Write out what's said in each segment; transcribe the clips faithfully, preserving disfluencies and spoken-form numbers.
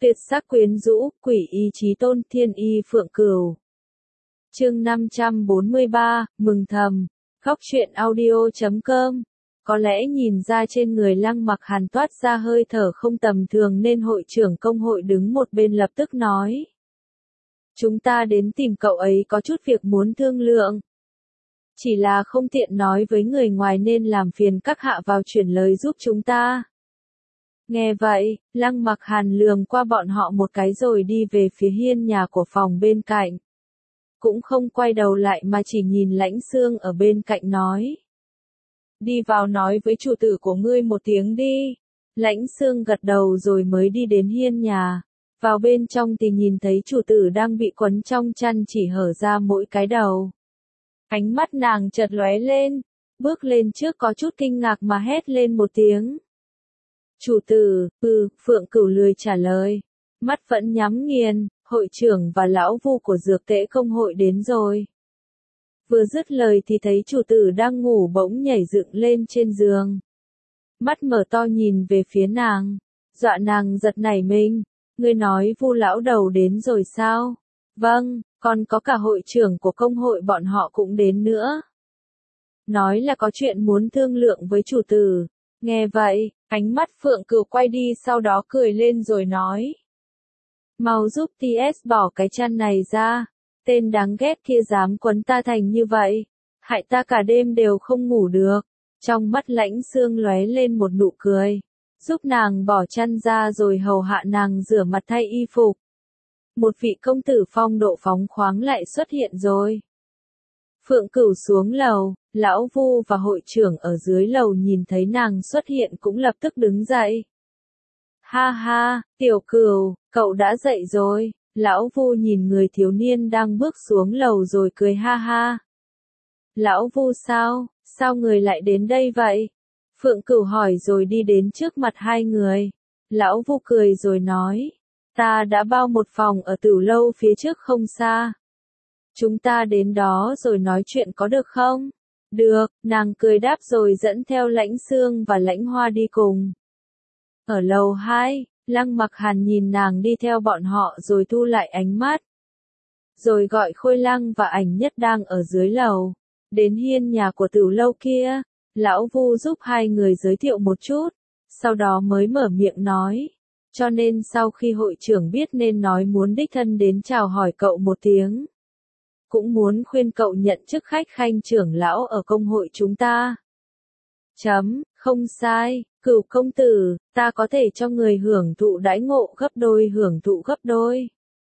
Tuyệt sắc quyến rũ, quỷ y chí tôn, thiên y phượng cửu. Chương năm trăm bốn mươi ba, mừng thầm. Góc truyện audio chấm com. Có lẽ nhìn ra trên người Lăng Mặc Hàn toát ra hơi thở không tầm thường nên hội trưởng công hội đứng một bên lập tức nói. Chúng ta đến tìm cậu ấy có chút việc muốn thương lượng. Chỉ là không tiện nói với người ngoài nên làm phiền các hạ vào chuyển lời giúp chúng ta. Nghe vậy, Lăng Mặc Hàn lườm qua bọn họ một cái rồi đi về phía hiên nhà của phòng bên cạnh. Cũng không quay đầu lại mà chỉ nhìn Lãnh Xương ở bên cạnh nói. Đi vào nói với chủ tử của ngươi một tiếng đi. Lãnh Xương gật đầu rồi mới đi đến hiên nhà. Vào bên trong thì nhìn thấy chủ tử đang bị quấn trong chăn chỉ hở ra mỗi cái đầu. Ánh mắt nàng chợt lóe lên, bước lên trước có chút kinh ngạc mà hét lên một tiếng. Chủ tử, ừ, Phượng Cửu lười trả lời. Mắt vẫn nhắm nghiền, hội trưởng và lão vu của dược tễ công hội đến rồi. Vừa dứt lời thì thấy chủ tử đang ngủ bỗng nhảy dựng lên trên giường. Mắt mở to nhìn về phía nàng, dọa nàng giật nảy mình. Ngươi nói vu lão đầu đến rồi sao? Vâng, còn có cả hội trưởng của công hội bọn họ cũng đến nữa. Nói là có chuyện muốn thương lượng với chủ tử. Nghe vậy, ánh mắt Phượng Cửu quay đi sau đó cười lên rồi nói. Mau giúp tê ét bỏ cái chăn này ra. Tên đáng ghét kia dám quấn ta thành như vậy. Hại ta cả đêm đều không ngủ được. Trong mắt Lãnh Xương lóe lên một nụ cười. Giúp nàng bỏ chăn ra rồi hầu hạ nàng rửa mặt thay y phục. Một vị công tử phong độ phóng khoáng lại xuất hiện rồi. Phượng Cửu xuống lầu, lão vu và hội trưởng ở dưới lầu nhìn thấy nàng xuất hiện cũng lập tức đứng dậy. Ha ha, tiểu Cửu, cậu đã dậy rồi. Lão vu nhìn người thiếu niên đang bước xuống lầu rồi cười ha ha. Lão vu sao, sao người lại đến đây vậy? Phượng Cửu hỏi rồi đi đến trước mặt hai người. Lão vu cười rồi nói. Ta đã bao một phòng ở Tửu lâu phía trước không xa. Chúng ta đến đó rồi nói chuyện có được không? Được, nàng cười đáp rồi dẫn theo Lãnh Xương và Lãnh Hoa đi cùng. Ở lầu hai, Lăng Mặc Hàn nhìn nàng đi theo bọn họ rồi thu lại ánh mắt. Rồi gọi Khôi Lăng và Ảnh Nhất đang ở dưới lầu. Đến hiên nhà của Tửu lâu kia, lão vu giúp hai người giới thiệu một chút, sau đó mới mở miệng nói. Cho nên sau khi hội trưởng biết nên nói muốn đích thân đến chào hỏi cậu một tiếng. Cũng muốn khuyên cậu nhận chức khách khanh trưởng lão ở công hội chúng ta. Chấm, không sai, Cửu công tử, ta có thể cho người hưởng thụ đãi ngộ gấp đôi hưởng thụ gấp đôi.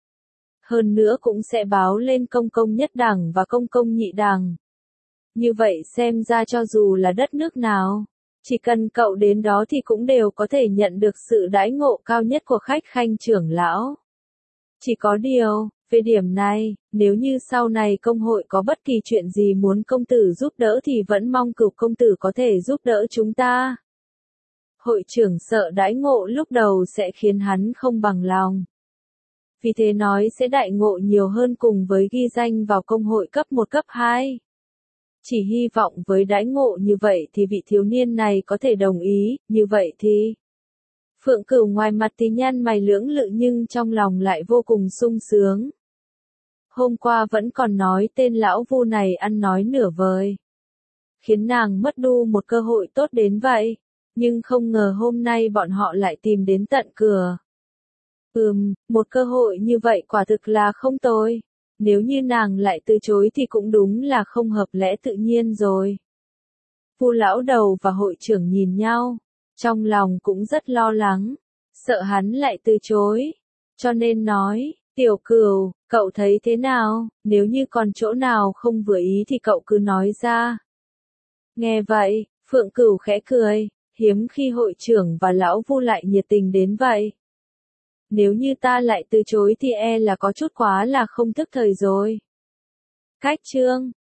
Hơn nữa cũng sẽ báo lên công công nhất đẳng và công công nhị đẳng. Như vậy xem ra cho dù là đất nước nào, chỉ cần cậu đến đó thì cũng đều có thể nhận được sự đãi ngộ cao nhất của khách khanh trưởng lão. Chỉ có điều, về điểm này, nếu như sau này công hội có bất kỳ chuyện gì muốn công tử giúp đỡ thì vẫn mong Cửu công tử có thể giúp đỡ chúng ta. Hội trưởng sợ đãi ngộ lúc đầu sẽ khiến hắn không bằng lòng. Vì thế nói sẽ đại ngộ nhiều hơn cùng với ghi danh vào công hội cấp một cấp hai. Chỉ hy vọng với đãi ngộ như vậy thì vị thiếu niên này có thể đồng ý, như vậy thì... Phượng Cửu ngoài mặt thì nhăn mày lưỡng lự nhưng trong lòng lại vô cùng sung sướng. Hôm qua vẫn còn nói tên lão vu này ăn nói nửa vời. Khiến nàng mất đu một cơ hội tốt đến vậy. Nhưng không ngờ hôm nay bọn họ lại tìm đến tận cửa. Ừm, một cơ hội như vậy quả thực là không tồi. Nếu như nàng lại từ chối thì cũng đúng là không hợp lẽ tự nhiên rồi. Vu lão đầu và hội trưởng nhìn nhau. Trong lòng cũng rất lo lắng. Sợ hắn lại từ chối. Cho nên nói, tiểu Cửu, cậu thấy thế nào? Nếu như còn chỗ nào không vừa ý thì cậu cứ nói ra. Nghe vậy, Phượng Cửu khẽ cười. Hiếm khi hội trưởng và lão vu lại nhiệt tình đến vậy. Nếu như ta lại từ chối thì e là có chút quá là không thức thời rồi. Cách chương,